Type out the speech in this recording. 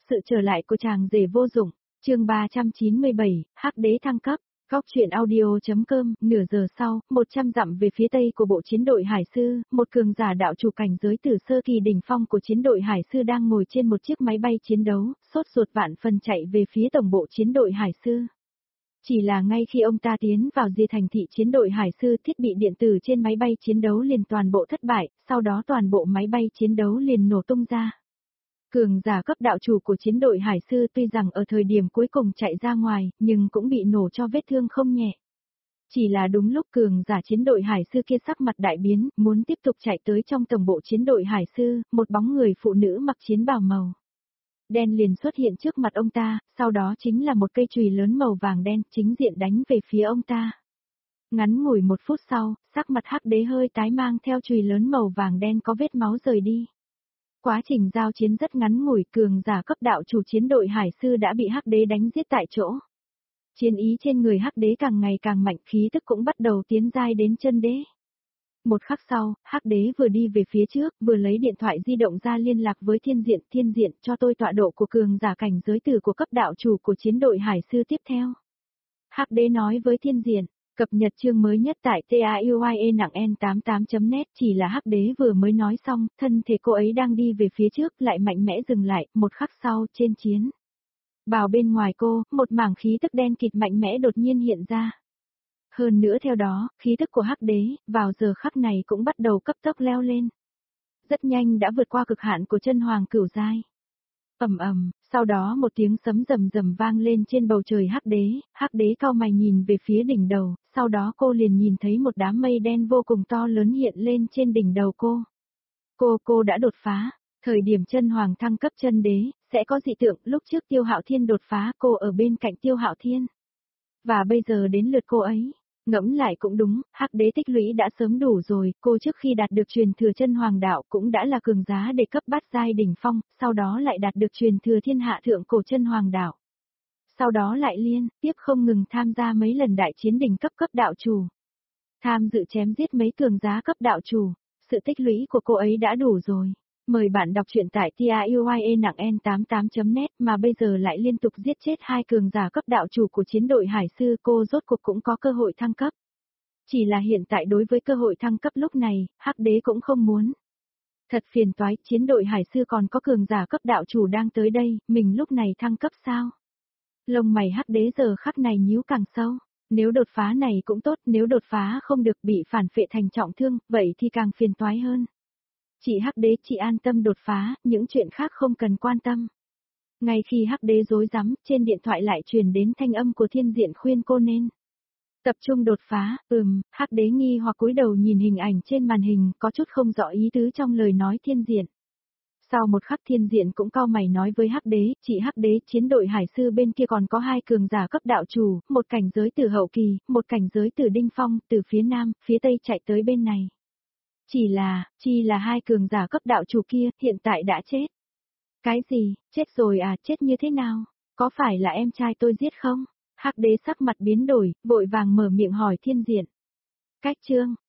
Sự trở lại của chàng rể vô dụng, chương 397, Hắc đế thăng cấp. Góc truyện audio.com, nửa giờ sau, 100 dặm về phía tây của bộ chiến đội Hải Sư, một cường giả đạo chủ cảnh giới tử sơ kỳ đỉnh phong của chiến đội Hải Sư đang ngồi trên một chiếc máy bay chiến đấu, sốt ruột vạn phần chạy về phía tổng bộ chiến đội Hải Sư. Chỉ là ngay khi ông ta tiến vào Di thành thị chiến đội Hải Sư, thiết bị điện tử trên máy bay chiến đấu liền toàn bộ thất bại, sau đó toàn bộ máy bay chiến đấu liền nổ tung ra. Cường giả cấp đạo chủ của chiến đội Hải Sư tuy rằng ở thời điểm cuối cùng chạy ra ngoài, nhưng cũng bị nổ cho vết thương không nhẹ. Chỉ là đúng lúc cường giả chiến đội Hải Sư kia sắc mặt đại biến, muốn tiếp tục chạy tới trong tổng bộ chiến đội Hải Sư, một bóng người phụ nữ mặc chiến bào màu đen liền xuất hiện trước mặt ông ta, sau đó chính là một cây chùy lớn màu vàng đen chính diện đánh về phía ông ta. Ngắn ngủi 1 phút sau, sắc mặt Hắc đế hơi tái mang theo chùy lớn màu vàng đen có vết máu rời đi. Quá trình giao chiến rất ngắn ngủi, cường giả cấp đạo chủ chiến đội Hải Sư đã bị Hắc đế đánh giết tại chỗ. Chiến ý trên người Hắc đế càng ngày càng mạnh, khí tức cũng bắt đầu tiến giai đến chân đế. Một khắc sau, Hắc đế vừa đi về phía trước, vừa lấy điện thoại di động ra liên lạc với Thiên Diện cho tôi tọa độ của cường giả cảnh giới tử của cấp đạo chủ của chiến đội Hải Sư tiếp theo. Hắc đế nói với Thiên Diện, cập nhật chương mới nhất tại TAUIE nặng N88.net, chỉ là Hắc đế vừa mới nói xong, thân thể cô ấy đang đi về phía trước lại mạnh mẽ dừng lại, một khắc sau, trên chiến bào bên ngoài cô, một mảng khí tức đen kịt mạnh mẽ đột nhiên hiện ra. Hơn nữa theo đó, khí tức của Hắc đế, vào giờ khắc này cũng bắt đầu cấp tốc leo lên. Rất nhanh đã vượt qua cực hạn của chân hoàng cửu giai. Sau đó một tiếng sấm rầm rầm vang lên trên bầu trời Hắc đế cau mày nhìn về phía đỉnh đầu, sau đó cô liền nhìn thấy một đám mây đen vô cùng to lớn hiện lên trên đỉnh đầu cô. Cô đã đột phá, thời điểm chân hoàng thăng cấp chân đế, sẽ có dị tượng, lúc trước Tiêu Hạo Thiên đột phá cô ở bên cạnh Tiêu Hạo Thiên. Và bây giờ đến lượt cô ấy. Ngẫm lại cũng đúng, Hắc đế tích lũy đã sớm đủ rồi, cô trước khi đạt được truyền thừa chân hoàng đạo cũng đã là cường giá để cấp bát giai đỉnh phong, sau đó lại đạt được truyền thừa thiên hạ thượng cổ chân hoàng đạo. Sau đó lại liên tiếp không ngừng tham gia mấy lần đại chiến đỉnh cấp đạo chủ. Tham dự chém giết mấy cường giá cấp đạo chủ, sự tích lũy của cô ấy đã đủ rồi. Mời bạn đọc truyện tại TAUIE nặng N88.net mà bây giờ lại liên tục giết chết 2 cường giả cấp đạo chủ của chiến đội Hải Sư, cô rốt cuộc cũng có cơ hội thăng cấp. Chỉ là hiện tại đối với cơ hội thăng cấp lúc này, Hắc đế cũng không muốn. Thật phiền toái, chiến đội Hải Sư còn có cường giả cấp đạo chủ đang tới đây, mình lúc này thăng cấp sao? Lông mày Hắc đế giờ khắc này nhíu càng sâu. Nếu đột phá này cũng tốt, nếu đột phá không được bị phản phệ thành trọng thương, vậy thì càng phiền toái hơn. Chị Hắc đế chỉ an tâm đột phá, những chuyện khác không cần quan tâm. Ngay khi Hắc đế rối rắm, trên điện thoại lại truyền đến thanh âm của Thiên Diện khuyên cô nên tập trung đột phá. Hắc đế nghi hoặc cúi đầu nhìn hình ảnh trên màn hình, có chút không rõ ý tứ trong lời nói Thiên Diện. Sau một khắc Thiên Diện cũng cau mày nói với Hắc đế, chị Hắc đế, chiến đội Hải Sư bên kia còn có 2 cường giả cấp đạo chủ, một cảnh giới tử hậu kỳ, một cảnh giới tử đỉnh phong, từ phía nam, phía tây chạy tới bên này. Chỉ là 2 cường giả cấp đạo chủ kia, hiện tại đã chết. Cái gì, chết rồi à, chết như thế nào? Có phải là em trai tôi giết không? Hắc đế sắc mặt biến đổi, vội vàng mở miệng hỏi Thiên Diện. Cách chương,